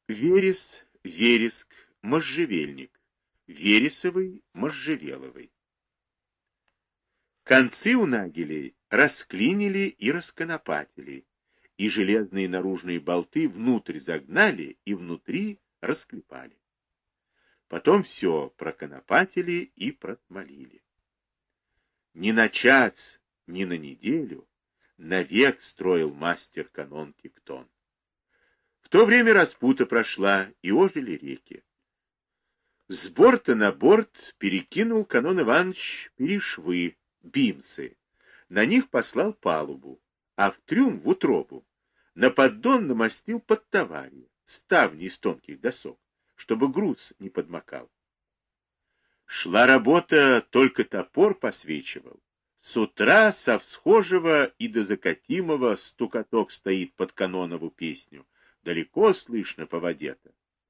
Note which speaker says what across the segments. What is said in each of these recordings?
Speaker 1: Верес, вереск, можжевельник, вересовый, можжевеловый. Концы у нагелей расклинили и расконопатили, и железные наружные болты внутрь загнали и внутри расклепали. Потом все проконопатили и протмолили. Ни на час, ни на неделю навек строил мастер-канон Тевтон. В то время распута прошла, и ожили реки. С борта на борт перекинул канон Иванович перешвы, бимсы. На них послал палубу, а в трюм, в утробу, на поддон намостил подтоварье, ставни из тонких досок, чтобы груз не подмокал. Шла работа, только топор посвечивал. С утра со всхожего и до закатимого стукоток стоит под канонову песню. Далеко слышно по воде-то.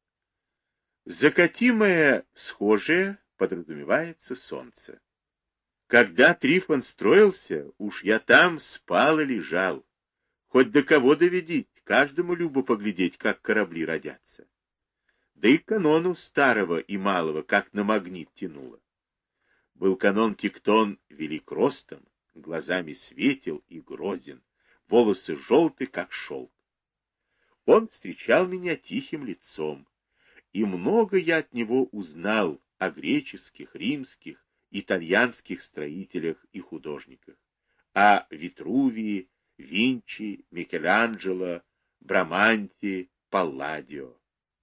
Speaker 1: Закатимое схожее подразумевается солнце. Когда Трифон строился, уж я там спал и лежал. Хоть до кого доведить, каждому любо поглядеть, как корабли родятся. Да и канону старого и малого, как на магнит тянуло. Был канон Тевтон велик ростом, глазами светел и грозен, волосы желты, как шелк. Он встречал меня тихим лицом, и много я от него узнал о греческих, римских, итальянских строителях и художниках, о Витрувии, Винчи, Микеланджело, Браманте, Палладио.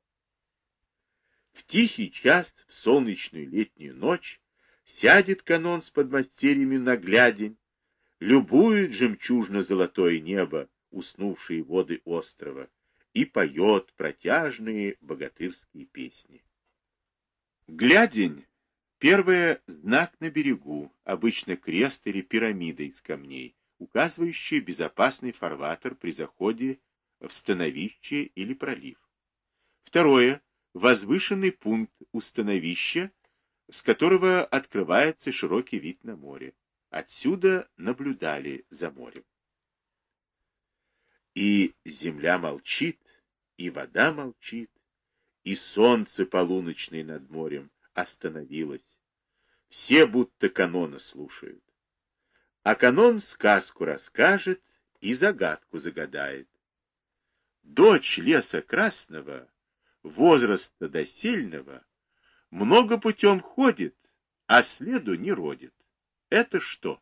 Speaker 1: В тихий час, в солнечную летнюю ночь, сядет канон с подмастерьями на глядень, любует жемчужно-золотое небо, уснувшие воды острова, и поет протяжные богатырские песни. Глядень — первое знак на берегу, обычно крест или пирамида из камней, указывающий безопасный фарватер при заходе в становище или пролив. Второе — возвышенный пункт у становища, с которого открывается широкий вид на море. Отсюда наблюдали за морем. И земля молчит, и вода молчит, и солнце полуночное над морем остановилось. Все будто канона слушают. А канон сказку расскажет и загадку загадает. Дочь леса красного, возраста досельного, много путем ходит, а следу не родит. Это что?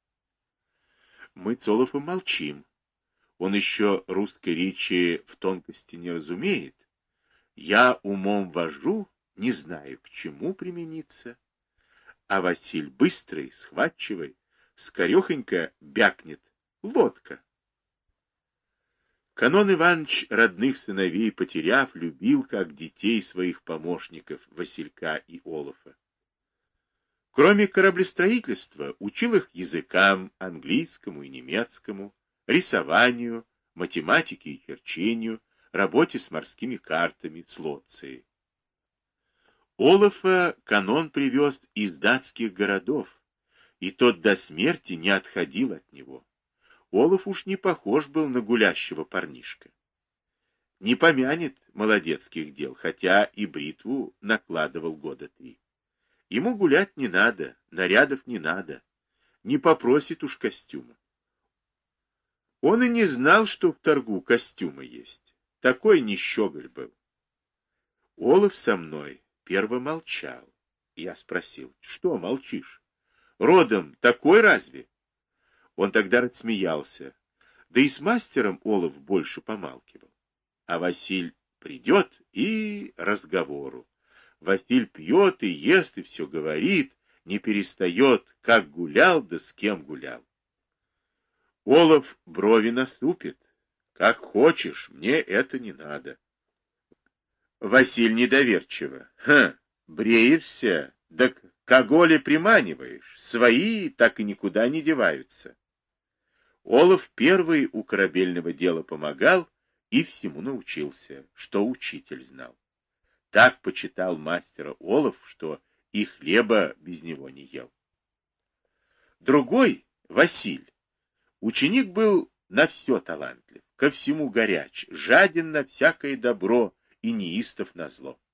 Speaker 1: Мы Цолофом молчим. Он еще русской речи в тонкости не разумеет. Я умом вожу, не знаю, к чему примениться. А Василь быстрый, схватчивый, скорехонько бякнет. Лодка. Канон Иванович, родных сыновей потеряв, любил, как детей своих помощников, Василька и Олафа. Кроме кораблестроительства, учил их языкам, английскому и немецкому, рисованию, математике и черчению, работе с морскими картами, с лоцией. Олафа канон привез из датских городов, и тот до смерти не отходил от него. Олаф уж не похож был на гулящего парнишка. Не помянет молодецких дел, хотя и бритву накладывал года 3. Ему гулять не надо, нарядов не надо, не попросит уж костюма. Он и не знал, что в торгу костюмы есть. Такой нищеголь был. Олаф со мной перво молчал. Я спросил: что молчишь? Родом такой разве? Он тогда рассмеялся. Да и с мастером Олаф больше помалкивал. А Василь придет и разговору. Василь пьет и ест, и все говорит, не перестает, как гулял, да с кем гулял. Олаф брови насупит. Как хочешь, мне это не надо. Василь недоверчиво. Бреешься, да кого ли приманиваешь? Свои так и никуда не деваются. Олаф первый у корабельного дела помогал и всему научился, что учитель знал. Так почитал мастера Олаф, что и хлеба без него не ел. Другой, Василь, ученик был на все талантлив, ко всему горяч, жаден на всякое добро и неистов назло.